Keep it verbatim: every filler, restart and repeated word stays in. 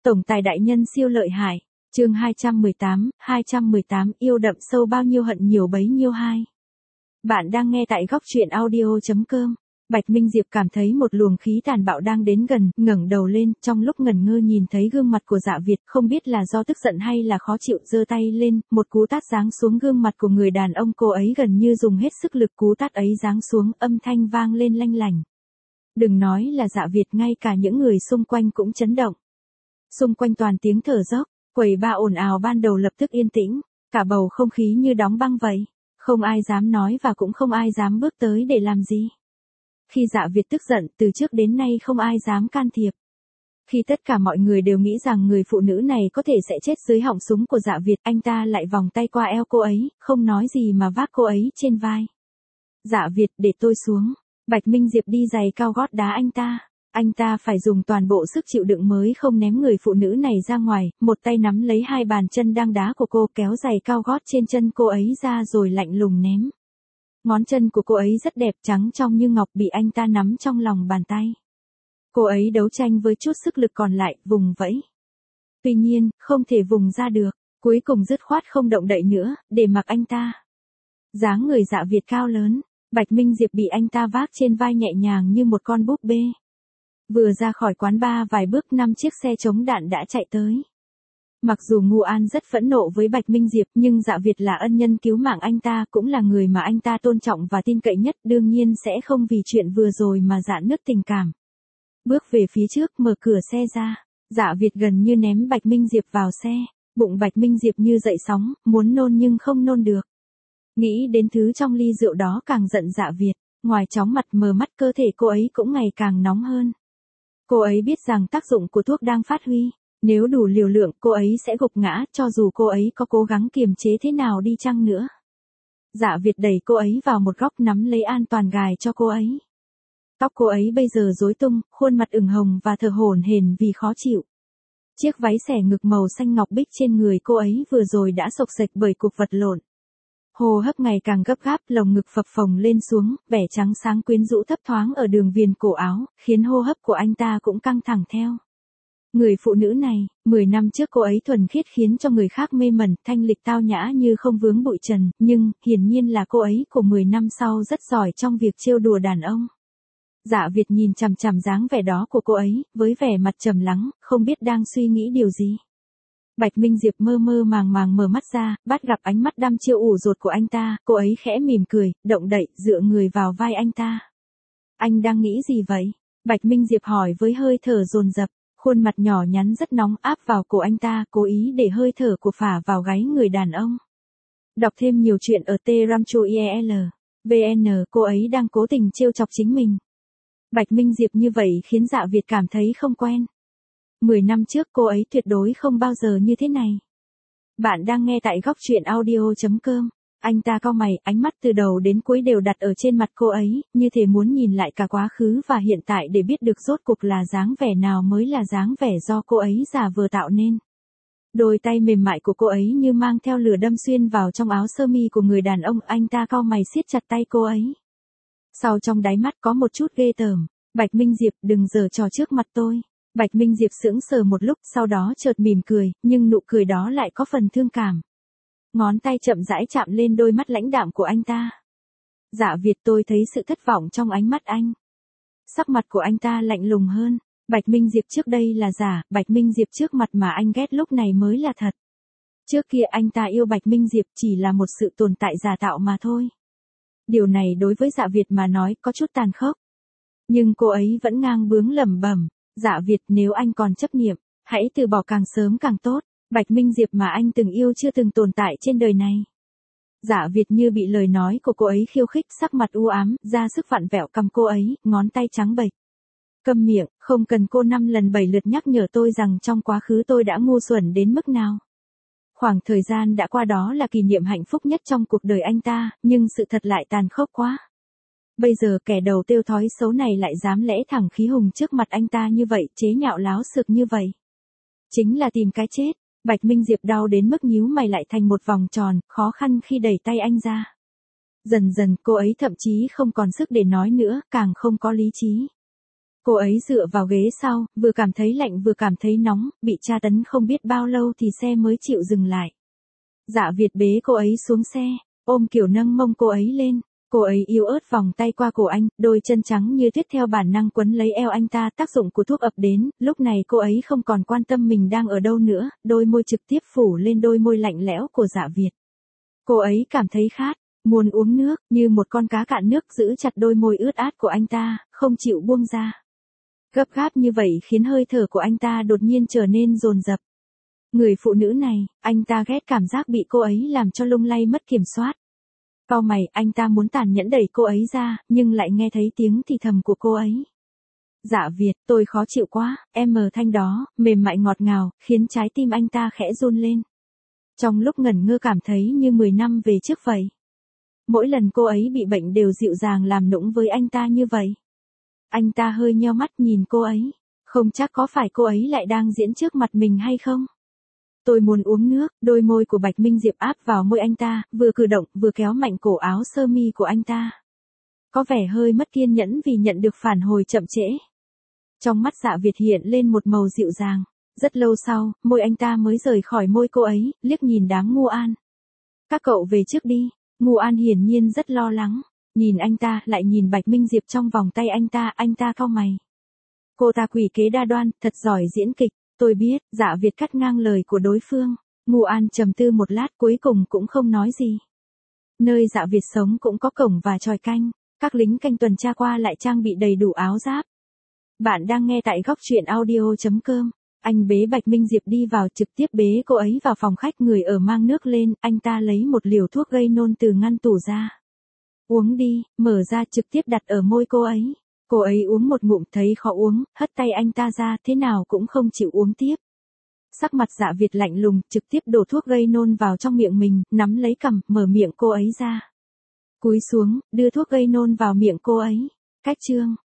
Tổng tài đại nhân siêu lợi hại. Chương hai trăm mười tám, hai trăm mười tám yêu đậm sâu bao nhiêu hận nhiều bấy nhiêu hai. Bạn đang nghe tại góc truyện audio chấm com. Bạch Minh Diệp cảm thấy một luồng khí tàn bạo đang đến gần, ngẩng đầu lên, trong lúc ngẩn ngơ nhìn thấy gương mặt của Dạ Việt, không biết là do tức giận hay là khó chịu, giơ tay lên, một cú tát giáng xuống gương mặt của người đàn ông, cô ấy gần như dùng hết sức lực, cú tát ấy giáng xuống, âm thanh vang lên lanh lảnh. Đừng nói là Dạ Việt, ngay cả những người xung quanh cũng chấn động. Xung quanh toàn tiếng thở dốc, quầy ba ồn ào ban đầu lập tức yên tĩnh, cả bầu không khí như đóng băng vậy, không ai dám nói và cũng không ai dám bước tới để làm gì. Khi Dạ Việt tức giận, từ trước đến nay không ai dám can thiệp. Khi tất cả mọi người đều nghĩ rằng người phụ nữ này có thể sẽ chết dưới họng súng của Dạ Việt, anh ta lại vòng tay qua eo cô ấy, không nói gì mà vác cô ấy trên vai. Dạ Việt, để tôi xuống. Bạch Minh Diệp đi giày cao gót đá anh ta. Anh ta phải dùng toàn bộ sức chịu đựng mới không ném người phụ nữ này ra ngoài, một tay nắm lấy hai bàn chân đang đá của cô, kéo giày cao gót trên chân cô ấy ra rồi lạnh lùng ném. Ngón chân của cô ấy rất đẹp, trắng trong như ngọc, bị anh ta nắm trong lòng bàn tay. Cô ấy đấu tranh với chút sức lực còn lại, vùng vẫy. Tuy nhiên, không thể vùng ra được, cuối cùng dứt khoát không động đậy nữa, để mặc anh ta. Dáng người Dạ Việt cao lớn, Bạch Minh Diệp bị anh ta vác trên vai nhẹ nhàng như một con búp bê. Vừa ra khỏi quán bar vài bước, năm chiếc xe chống đạn đã chạy tới. Mặc dù Ngô An rất phẫn nộ với Bạch Minh Diệp, nhưng Dạ Việt là ân nhân cứu mạng anh ta, cũng là người mà anh ta tôn trọng và tin cậy nhất, đương nhiên sẽ không vì chuyện vừa rồi mà rạn nứt tình cảm. Bước về phía trước, mở cửa xe ra, Dạ Việt gần như ném Bạch Minh Diệp vào xe, bụng Bạch Minh Diệp như dậy sóng, muốn nôn nhưng không nôn được. Nghĩ đến thứ trong ly rượu đó càng giận Dạ Việt, ngoài chóng mặt mờ mắt, cơ thể cô ấy cũng ngày càng nóng hơn. Cô ấy biết rằng tác dụng của thuốc đang phát huy, nếu đủ liều lượng cô ấy sẽ gục ngã, cho dù cô ấy có cố gắng kiềm chế thế nào đi chăng nữa. Dạ Việt đẩy cô ấy vào một góc, nắm lấy an toàn gài cho cô ấy. Tóc cô ấy bây giờ rối tung, khuôn mặt ửng hồng và thở hổn hển vì khó chịu. Chiếc váy xẻ ngực màu xanh ngọc bích trên người cô ấy vừa rồi đã xộc xệch bởi cuộc vật lộn. Hô hấp ngày càng gấp gáp, lồng ngực phập phồng lên xuống, vẻ trắng sáng quyến rũ thấp thoáng ở đường viền cổ áo, khiến hô hấp của anh ta cũng căng thẳng theo. Người phụ nữ này, mười năm trước cô ấy thuần khiết khiến cho người khác mê mẩn, thanh lịch tao nhã như không vướng bụi trần, nhưng, hiển nhiên là cô ấy của mười năm sau rất giỏi trong việc trêu đùa đàn ông. Dạ Việt nhìn chằm chằm dáng vẻ đó của cô ấy, với vẻ mặt trầm lắng, không biết đang suy nghĩ điều gì. Bạch Minh Diệp mơ mơ màng màng mở mắt ra, bắt gặp ánh mắt đăm chiêu ủ rột của anh ta, cô ấy khẽ mỉm cười, động đậy, dựa người vào vai anh ta. Anh đang nghĩ gì vậy? Bạch Minh Diệp hỏi với hơi thở dồn dập, khuôn mặt nhỏ nhắn rất nóng áp vào cổ anh ta, cố ý để hơi thở của phả vào gáy người đàn ông. Đọc thêm nhiều chuyện ở T Ramcho I E L vê en, cô ấy đang cố tình trêu chọc chính mình. Bạch Minh Diệp như vậy khiến Dạ Việt cảm thấy không quen. Mười năm trước cô ấy tuyệt đối không bao giờ như thế này. Bạn đang nghe tại góc truyện audio chấm com. Anh ta cau mày, ánh mắt từ đầu đến cuối đều đặt ở trên mặt cô ấy, như thể muốn nhìn lại cả quá khứ và hiện tại để biết được rốt cuộc là dáng vẻ nào mới là dáng vẻ do cô ấy giả vờ tạo nên. Đôi tay mềm mại của cô ấy như mang theo lửa đâm xuyên vào trong áo sơ mi của người đàn ông, anh ta cau mày siết chặt tay cô ấy. Sau trong đáy mắt có một chút ghê tởm. Bạch Minh Diệp, đừng giở trò trước mặt tôi. Bạch Minh Diệp sững sờ một lúc, sau đó chợt mỉm cười, nhưng nụ cười đó lại có phần thương cảm. Ngón tay chậm rãi chạm lên đôi mắt lãnh đạm của anh ta. Dạ Việt, tôi thấy sự thất vọng trong ánh mắt anh. Sắc mặt của anh ta lạnh lùng hơn. Bạch Minh Diệp trước đây là giả, Bạch Minh Diệp trước mặt mà anh ghét lúc này mới là thật. Trước kia anh ta yêu Bạch Minh Diệp chỉ là một sự tồn tại giả tạo mà thôi. Điều này đối với Dạ Việt mà nói có chút tàn khốc. Nhưng cô ấy vẫn ngang bướng lẩm bẩm. Dạ Việt, nếu anh còn chấp niệm, hãy từ bỏ càng sớm càng tốt. Bạch Minh Diệp mà anh từng yêu chưa từng tồn tại trên đời này. Dạ Việt như bị lời nói của cô ấy khiêu khích, sắc mặt u ám, ra sức vặn vẹo cầm cô ấy, ngón tay trắng bệch. Câm miệng, không cần cô năm lần bảy lượt nhắc nhở tôi rằng trong quá khứ tôi đã ngu xuẩn đến mức nào. Khoảng thời gian đã qua đó là kỷ niệm hạnh phúc nhất trong cuộc đời anh ta, nhưng sự thật lại tàn khốc quá. Bây giờ kẻ đầu tiêu thói xấu này lại dám lẽ thẳng khí hùng trước mặt anh ta như vậy, chế nhạo láo xược như vậy. Chính là tìm cái chết. Bạch Minh Diệp đau đến mức nhíu mày lại thành một vòng tròn, khó khăn khi đẩy tay anh ra. Dần dần cô ấy thậm chí không còn sức để nói nữa, càng không có lý trí. Cô ấy dựa vào ghế sau, vừa cảm thấy lạnh vừa cảm thấy nóng, bị tra tấn không biết bao lâu thì xe mới chịu dừng lại. Dạ Việt bế cô ấy xuống xe, ôm kiểu nâng mông cô ấy lên. Cô ấy yếu ớt vòng tay qua cổ anh, đôi chân trắng như tuyết theo bản năng quấn lấy eo anh ta. Tác dụng của thuốc ập đến, lúc này cô ấy không còn quan tâm mình đang ở đâu nữa, đôi môi trực tiếp phủ lên đôi môi lạnh lẽo của Dạ Việt. Cô ấy cảm thấy khát, muốn uống nước, như một con cá cạn nước giữ chặt đôi môi ướt át của anh ta, không chịu buông ra. Gấp gáp như vậy khiến hơi thở của anh ta đột nhiên trở nên dồn dập. Người phụ nữ này, anh ta ghét cảm giác bị cô ấy làm cho lung lay mất kiểm soát. Cau mày, anh ta muốn tàn nhẫn đẩy cô ấy ra, nhưng lại nghe thấy tiếng thì thầm của cô ấy. Dạ Việt, tôi khó chịu quá, em mờ thanh đó, mềm mại ngọt ngào, khiến trái tim anh ta khẽ run lên. Trong lúc ngẩn ngơ cảm thấy như mười năm về trước vậy. Mỗi lần cô ấy bị bệnh đều dịu dàng làm nũng với anh ta như vậy. Anh ta hơi nheo mắt nhìn cô ấy, không chắc có phải cô ấy lại đang diễn trước mặt mình hay không. Tôi muốn uống nước, đôi môi của Bạch Minh Diệp áp vào môi anh ta, vừa cử động, vừa kéo mạnh cổ áo sơ mi của anh ta. Có vẻ hơi mất kiên nhẫn vì nhận được phản hồi chậm trễ. Trong mắt Dạ Việt hiện lên một màu dịu dàng. Rất lâu sau, môi anh ta mới rời khỏi môi cô ấy, liếc nhìn đám Ngu An. Các cậu về trước đi. Ngu An hiển nhiên rất lo lắng. Nhìn anh ta, lại nhìn Bạch Minh Diệp trong vòng tay anh ta, anh ta cau mày. Cô ta quỷ kế đa đoan, thật giỏi diễn kịch. Tôi biết, Dạ Việt cắt ngang lời của đối phương. Ngu An trầm tư một lát cuối cùng cũng không nói gì. Nơi Dạ Việt sống cũng có cổng và chòi canh. Các lính canh tuần tra qua lại trang bị đầy đủ áo giáp. Bạn đang nghe tại góc truyện audio chấm com. Anh bế Bạch Minh Diệp đi vào, trực tiếp bế cô ấy vào phòng khách. Người ở mang nước lên, anh ta lấy một liều thuốc gây nôn từ ngăn tủ ra. Uống đi, mở ra trực tiếp đặt ở môi cô ấy. Cô ấy uống một ngụm thấy khó uống, hất tay anh ta ra, thế nào cũng không chịu uống tiếp. Sắc mặt Dạ Việt lạnh lùng, trực tiếp đổ thuốc gây nôn vào trong miệng mình, nắm lấy cằm, mở miệng cô ấy ra. Cúi xuống, đưa thuốc gây nôn vào miệng cô ấy. Cách chương